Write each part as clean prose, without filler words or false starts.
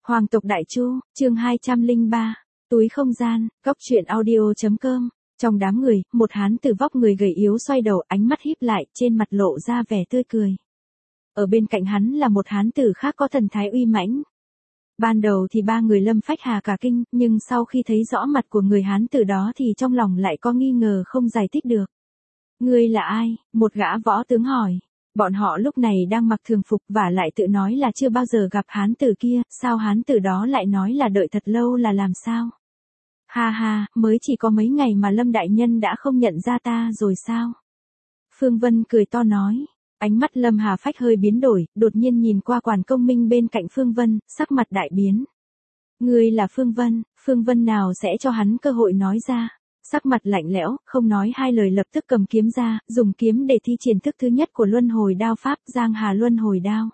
Hoàng tộc Đại Chu, chương 203, túi không gian, góc truyện audio.com. Trong đám người, một hán tử vóc người gầy yếu xoay đầu, ánh mắt híp lại, trên mặt lộ ra vẻ tươi cười. Ở bên cạnh hắn là một hán tử khác có thần thái uy mãnh. Ban đầu thì ba người Lâm Phách Hà cả kinh, nhưng sau khi thấy rõ mặt của người hán tử đó thì trong lòng lại có nghi ngờ không giải thích được. Ngươi là ai? Một gã võ tướng hỏi. Bọn họ lúc này đang mặc thường phục và lại tự nói là chưa bao giờ gặp hán tử kia, sao hán tử đó lại nói là đợi thật lâu là làm sao? Ha ha, mới chỉ có mấy ngày mà Lâm đại nhân đã không nhận ra ta rồi sao? Phương Vân cười to nói. Ánh mắt Lâm Hà Phách hơi biến đổi, đột nhiên nhìn qua Quản Công Minh bên cạnh Phương Vân, sắc mặt đại biến. Ngươi là Phương Vân nào sẽ cho hắn cơ hội nói ra? Sắc mặt lạnh lẽo, không nói hai lời lập tức cầm kiếm ra, dùng kiếm để thi triển thức thứ nhất của luân hồi đao pháp, Giang Hà luân hồi đao.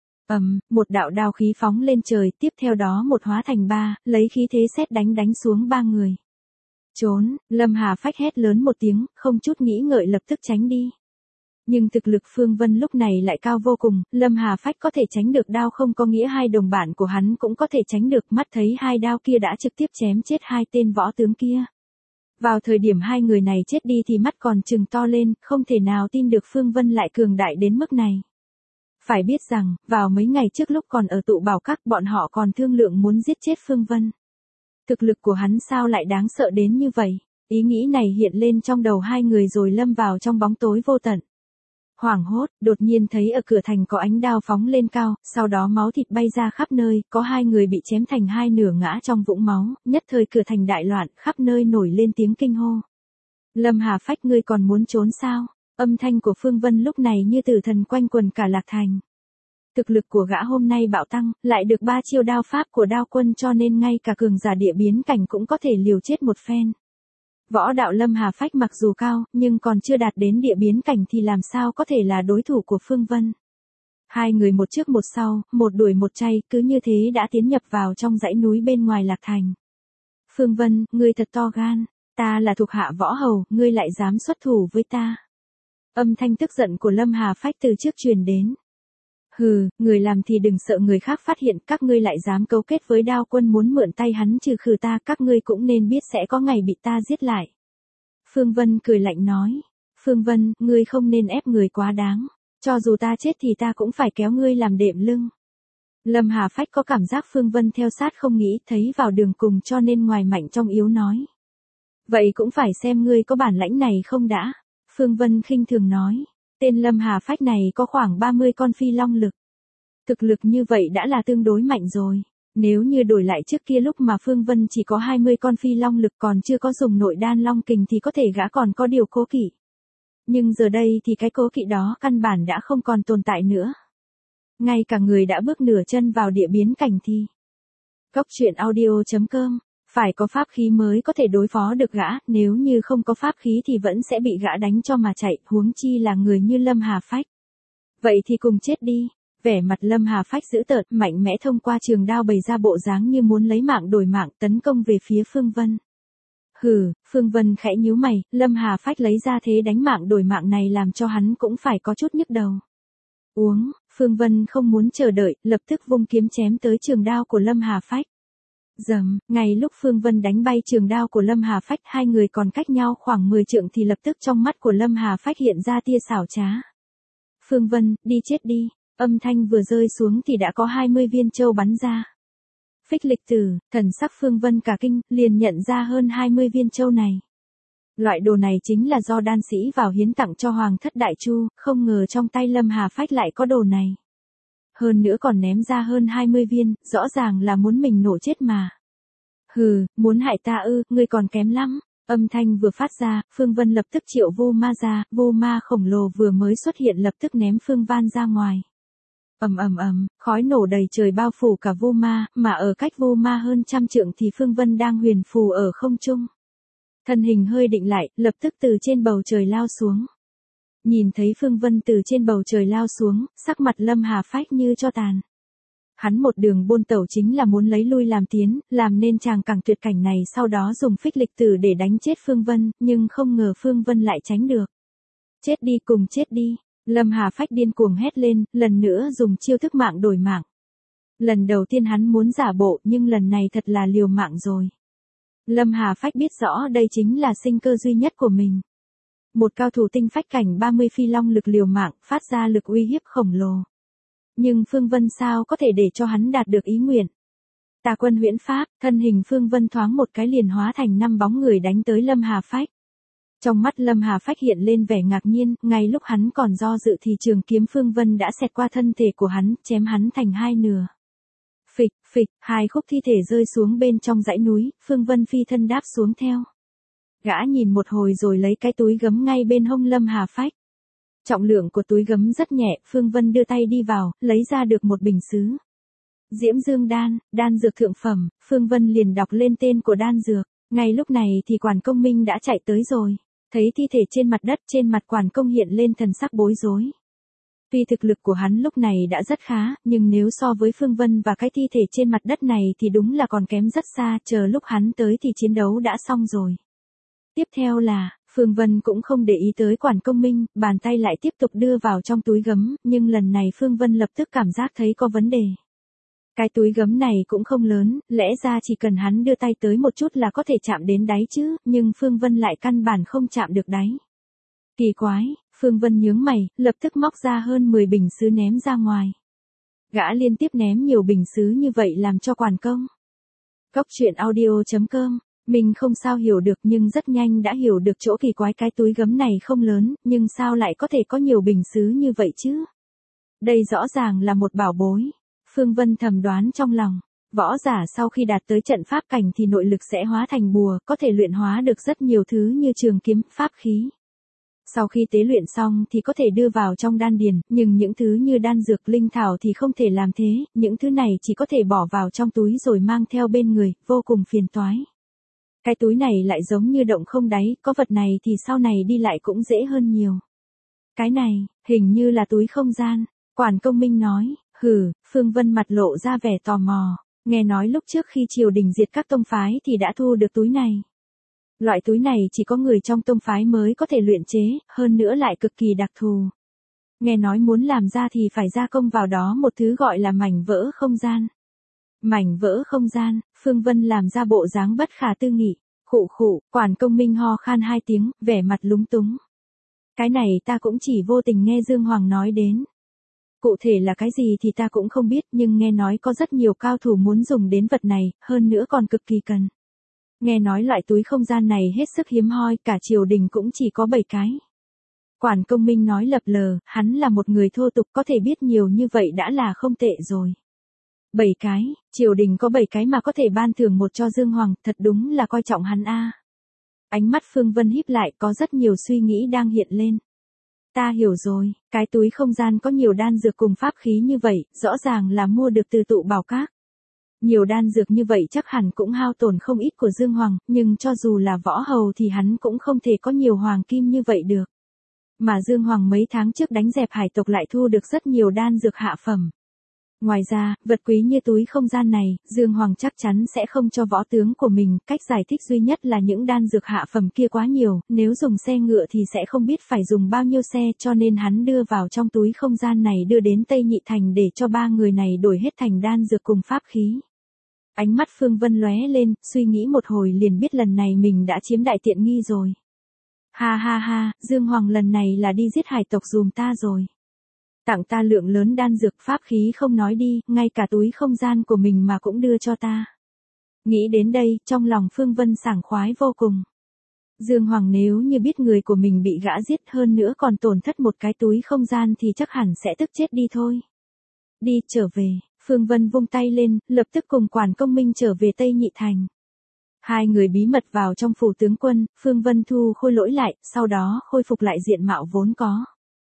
Một đạo đao khí phóng lên trời, tiếp theo đó một hóa thành ba, lấy khí thế sét đánh xuống ba người. Trốn, Lâm Hà Phách hét lớn một tiếng, không chút nghĩ ngợi lập tức tránh đi. Nhưng thực lực Phương Vân lúc này lại cao vô cùng, Lâm Hà Phách có thể tránh được đao không có nghĩa hai đồng bạn của hắn cũng có thể tránh được, mắt thấy hai đao kia đã trực tiếp chém chết hai tên võ tướng kia. Vào thời điểm hai người này chết đi thì mắt còn trừng to lên, không thể nào tin được Phương Vân lại cường đại đến mức này. Phải biết rằng, vào mấy ngày trước lúc còn ở tụ bảo các bọn họ còn thương lượng muốn giết chết Phương Vân. Thực lực của hắn sao lại đáng sợ đến như vậy? Ý nghĩ này hiện lên trong đầu hai người rồi lâm vào trong bóng tối vô tận. Hoảng hốt, đột nhiên thấy ở cửa thành có ánh đao phóng lên cao, sau đó máu thịt bay ra khắp nơi, có hai người bị chém thành hai nửa ngã trong vũng máu, nhất thời cửa thành đại loạn, khắp nơi nổi lên tiếng kinh hô. Lâm Hà Phách, ngươi còn muốn trốn sao? Âm thanh của Phương Vân lúc này như tử thần quanh quần cả Lạc Thành. Thực lực của gã hôm nay bạo tăng, lại được ba chiêu đao pháp của đao quân cho nên ngay cả cường giả địa biến cảnh cũng có thể liều chết một phen. Võ đạo Lâm Hà Phách mặc dù cao, nhưng còn chưa đạt đến địa biến cảnh thì làm sao có thể là đối thủ của Phương Vân. Hai người một trước một sau, một đuổi một chay, cứ như thế đã tiến nhập vào trong dãy núi bên ngoài Lạc Thành. Phương Vân, ngươi thật to gan, ta là thuộc hạ võ hầu, ngươi lại dám xuất thủ với ta. Âm thanh tức giận của Lâm Hà Phách từ trước truyền đến. Hừ, người làm thì đừng sợ người khác phát hiện, các ngươi lại dám cấu kết với đao quân muốn mượn tay hắn trừ khử ta, các ngươi cũng nên biết sẽ có ngày bị ta giết lại. Phương Vân cười lạnh nói. Phương Vân, ngươi không nên ép người quá đáng, cho dù ta chết thì ta cũng phải kéo ngươi làm đệm lưng. Lâm Hà Phách có cảm giác Phương Vân theo sát không nghĩ, thấy vào đường cùng cho nên ngoài mạnh trong yếu nói. Vậy cũng phải xem ngươi có bản lãnh này không đã. Phương Vân khinh thường nói. Tên Lâm Hà Phách này có khoảng 30 con phi long lực. Thực lực như vậy đã là tương đối mạnh rồi. Nếu như đổi lại trước kia lúc mà Phương Vân chỉ có 20 con phi long lực còn chưa có dùng nội đan long kình thì có thể gã còn có điều cố kỵ. Nhưng giờ đây thì cái cố kỵ đó căn bản đã không còn tồn tại nữa. Ngay cả người đã bước nửa chân vào địa biến cảnh thì. Góc truyện audio.com. Phải có pháp khí mới có thể đối phó được gã, nếu như không có pháp khí thì vẫn sẽ bị gã đánh cho mà chạy, huống chi là người như Lâm Hà Phách. Vậy thì cùng chết đi. Vẻ mặt Lâm Hà Phách dữ tợn, mạnh mẽ thông qua trường đao bày ra bộ dáng như muốn lấy mạng đổi mạng, tấn công về phía Phương Vân. Hừ, Phương Vân khẽ nhíu mày, Lâm Hà Phách lấy ra thế đánh mạng đổi mạng này làm cho hắn cũng phải có chút nhức đầu. Phương Vân không muốn chờ đợi, lập tức vung kiếm chém tới trường đao của Lâm Hà Phách. Dầm, ngay lúc Phương Vân đánh bay trường đao của Lâm Hà Phách, hai người còn cách nhau khoảng 10 trượng thì lập tức trong mắt của Lâm Hà Phách hiện ra tia xảo trá. Phương Vân, đi chết đi. Âm thanh vừa rơi xuống thì đã có 20 viên châu bắn ra. Phích lịch tử, thần sắc Phương Vân cả kinh, liền nhận ra hơn 20 viên châu này. Loại đồ này chính là do đan sĩ vào hiến tặng cho Hoàng thất Đại Chu, không ngờ trong tay Lâm Hà Phách lại có đồ này. Hơn nữa còn ném ra hơn 20 viên, rõ ràng là muốn mình nổ chết mà. Hừ, muốn hại ta ư, ngươi còn kém lắm. Âm thanh vừa phát ra, Phương Vân lập tức triệu vô ma ra, vô ma khổng lồ vừa mới xuất hiện lập tức ném Phương Van ra ngoài. Khói nổ đầy trời bao phủ cả vô ma, mà ở cách vô ma hơn 100 trượng thì Phương Vân đang huyền phù ở không trung. Thân hình hơi định lại, lập tức từ trên bầu trời lao xuống. Nhìn thấy Phương Vân từ trên bầu trời lao xuống, sắc mặt Lâm Hà Phách như cho tàn. Hắn một đường buôn tẩu chính là muốn lấy lui làm tiến, làm nên tràng cẳng tuyệt cảnh này sau đó dùng phích lịch tử để đánh chết Phương Vân, nhưng không ngờ Phương Vân lại tránh được. Chết đi cùng chết đi. Lâm Hà Phách điên cuồng hét lên, lần nữa dùng chiêu thức mạng đổi mạng. Lần đầu tiên hắn muốn giả bộ nhưng lần này thật là liều mạng rồi. Lâm Hà Phách biết rõ đây chính là sinh cơ duy nhất của mình. Một cao thủ tinh phách cảnh 30 phi long lực liều mạng phát ra lực uy hiếp khổng lồ. Nhưng Phương Vân sao có thể để cho hắn đạt được ý nguyện. Tà quân huyễn pháp, thân hình Phương Vân thoáng một cái liền hóa thành 5 bóng người đánh tới Lâm Hà Phách. Trong mắt Lâm Hà Phách hiện lên vẻ ngạc nhiên, ngay lúc hắn còn do dự thì trường kiếm Phương Vân đã xẹt qua thân thể của hắn, chém hắn thành 2 nửa. Phịch, phịch, 2 khúc thi thể rơi xuống bên trong dãy núi, Phương Vân phi thân đáp xuống theo. Gã nhìn một hồi rồi lấy cái túi gấm ngay bên hông Lâm Hà Phách. Trọng lượng của túi gấm rất nhẹ, Phương Vân đưa tay đi vào, lấy ra được một bình sứ. Diễm Dương đan, đan dược thượng phẩm, Phương Vân liền đọc lên tên của đan dược. Ngay lúc này thì Quản Công Minh đã chạy tới rồi. Thấy thi thể trên mặt đất, trên mặt Quản Công hiện lên thần sắc bối rối. Tuy thực lực của hắn lúc này đã rất khá, nhưng nếu so với Phương Vân và cái thi thể trên mặt đất này thì đúng là còn kém rất xa, chờ lúc hắn tới thì chiến đấu đã xong rồi. Tiếp theo là, Phương Vân cũng không để ý tới Quản Công Minh, bàn tay lại tiếp tục đưa vào trong túi gấm, nhưng lần này Phương Vân lập tức cảm giác thấy có vấn đề. Cái túi gấm này cũng không lớn, lẽ ra chỉ cần hắn đưa tay tới một chút là có thể chạm đến đáy chứ, nhưng Phương Vân lại căn bản không chạm được đáy. Kỳ quái, Phương Vân nhướng mày, lập tức móc ra hơn 10 bình sứ ném ra ngoài. Gã liên tiếp ném nhiều bình sứ như vậy làm cho Quản Công. Cốc truyện audio.com, mình không sao hiểu được nhưng rất nhanh đã hiểu được chỗ kỳ quái cái túi gấm này không lớn, nhưng sao lại có thể có nhiều bình sứ như vậy chứ? Đây rõ ràng là một bảo bối. Phương Vân thầm đoán trong lòng, võ giả sau khi đạt tới trận pháp cảnh thì nội lực sẽ hóa thành bùa, có thể luyện hóa được rất nhiều thứ như trường kiếm, pháp khí. Sau khi tế luyện xong thì có thể đưa vào trong đan điền, nhưng những thứ như đan dược, linh thảo thì không thể làm thế, những thứ này chỉ có thể bỏ vào trong túi rồi mang theo bên người, vô cùng phiền toái. Cái túi này lại giống như động không đáy, có vật này thì sau này đi lại cũng dễ hơn nhiều. Cái này, hình như là túi không gian, Quản Công Minh nói. Hừ, Phương Vân mặt lộ ra vẻ tò mò, nghe nói lúc trước khi triều đình diệt các tông phái thì đã thu được túi này. Loại túi này chỉ có người trong tông phái mới có thể luyện chế, hơn nữa lại cực kỳ đặc thù. Nghe nói muốn làm ra thì phải gia công vào đó một thứ gọi là mảnh vỡ không gian. Mảnh vỡ không gian, Phương Vân làm ra bộ dáng bất khả tư nghị, khụ khụ, Quản Công Minh ho khan 2 tiếng, vẻ mặt lúng túng. Cái này ta cũng chỉ vô tình nghe Dương Hoàng nói đến. Cụ thể là cái gì thì ta cũng không biết, nhưng nghe nói có rất nhiều cao thủ muốn dùng đến vật này, hơn nữa còn cực kỳ cần. Nghe nói loại túi không gian này hết sức hiếm hoi, cả triều đình cũng chỉ có 7 cái. Quản Công Minh nói lập lờ, hắn là một người thô tục, có thể biết nhiều như vậy đã là không tệ rồi. 7 cái, triều đình có 7 cái mà có thể ban thưởng một cho Dương Hoàng, thật đúng là coi trọng hắn a. Ánh mắt Phương Vân híp lại, có rất nhiều suy nghĩ đang hiện lên. Ta hiểu rồi, cái túi không gian có nhiều đan dược cùng pháp khí như vậy, rõ ràng là mua được từ tụ bảo các. Nhiều đan dược như vậy chắc hẳn cũng hao tổn không ít của Dương Hoàng, nhưng cho dù là võ hầu thì hắn cũng không thể có nhiều hoàng kim như vậy được. Mà Dương Hoàng mấy tháng trước đánh dẹp hải tộc lại thu được rất nhiều đan dược hạ phẩm. Ngoài ra, vật quý như túi không gian này, Dương Hoàng chắc chắn sẽ không cho võ tướng của mình, cách giải thích duy nhất là những đan dược hạ phẩm kia quá nhiều, nếu dùng xe ngựa thì sẽ không biết phải dùng bao nhiêu xe, cho nên hắn đưa vào trong túi không gian này đưa đến Tây Nhị Thành để cho 3 người này đổi hết thành đan dược cùng pháp khí. Ánh mắt Phương Vân lóe lên, suy nghĩ một hồi liền biết lần này mình đã chiếm đại tiện nghi rồi. Ha ha ha, Dương Hoàng lần này là đi giết hải tộc dùm ta rồi. Tặng ta lượng lớn đan dược pháp khí không nói đi, ngay cả túi không gian của mình mà cũng đưa cho ta. Nghĩ đến đây, trong lòng Phương Vân sảng khoái vô cùng. Dương Hoàng nếu như biết người của mình bị gã giết hơn nữa còn tổn thất một cái túi không gian thì chắc hẳn sẽ tức chết đi thôi. Đi, trở về, Phương Vân vung tay lên, lập tức cùng Quản Công Minh trở về Tây Nhị Thành. 2 người bí mật vào trong phủ tướng quân, Phương Vân thu khôi lỗi lại, sau đó khôi phục lại diện mạo vốn có.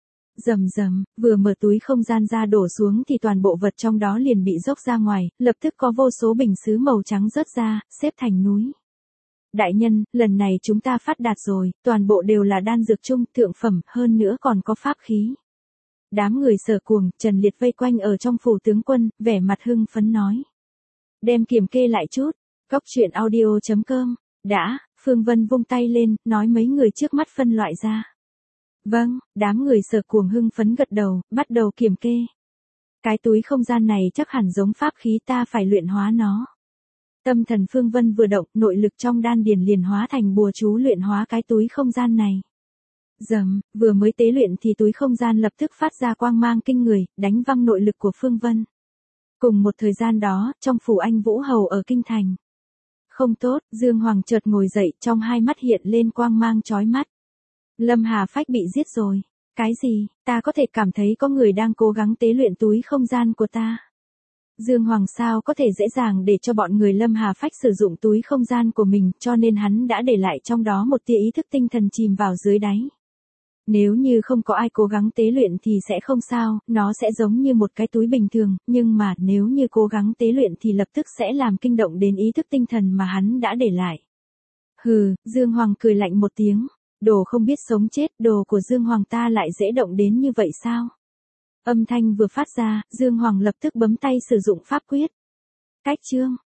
Rầm rầm, vừa mở túi không gian ra đổ xuống thì toàn bộ vật trong đó liền bị dốc ra ngoài, lập tức có vô số bình sứ màu trắng rớt ra, xếp thành núi. Đại nhân, lần này chúng ta phát đạt rồi, toàn bộ đều là đan dược chung, thượng phẩm, hơn nữa còn có pháp khí. Đám người Sở Cuồng, Trần Liệt vây quanh ở trong phủ tướng quân, vẻ mặt hưng phấn nói. Đem kiểm kê lại chút, cốc truyện audio.com, đã, Phương Vân vung tay lên, nói mấy người trước mắt phân loại ra. Vâng, đám người Sở Cuồng hưng phấn gật đầu, bắt đầu kiểm kê. Cái túi không gian này chắc hẳn giống pháp khí, ta phải luyện hóa nó. Tâm thần Phương Vân vừa động, nội lực trong đan điền liền hóa thành bùa chú luyện hóa cái túi không gian này. Dầm, vừa mới tế luyện thì túi không gian lập tức phát ra quang mang kinh người, đánh văng nội lực của Phương Vân. Cùng một thời gian đó, trong phủ Anh Vũ Hầu ở Kinh Thành. Không tốt, Dương Hoàng chợt ngồi dậy, trong hai mắt hiện lên quang mang chói mắt. Lâm Hà Phách bị giết rồi. Cái gì, ta có thể cảm thấy có người đang cố gắng tế luyện túi không gian của ta. Dương Hoàng sao có thể dễ dàng để cho bọn người Lâm Hà Phách sử dụng túi không gian của mình, cho nên hắn đã để lại trong đó một tia ý thức tinh thần chìm vào dưới đáy. Nếu như không có ai cố gắng tế luyện thì sẽ không sao, nó sẽ giống như một cái túi bình thường, nhưng mà nếu như cố gắng tế luyện thì lập tức sẽ làm kinh động đến ý thức tinh thần mà hắn đã để lại. Hừ, Dương Hoàng cười lạnh một tiếng, đồ không biết sống chết, đồ của Dương Hoàng ta lại dễ động đến như vậy sao? Âm thanh vừa phát ra, Dương Hoàng lập tức bấm tay sử dụng pháp quyết. Cách chương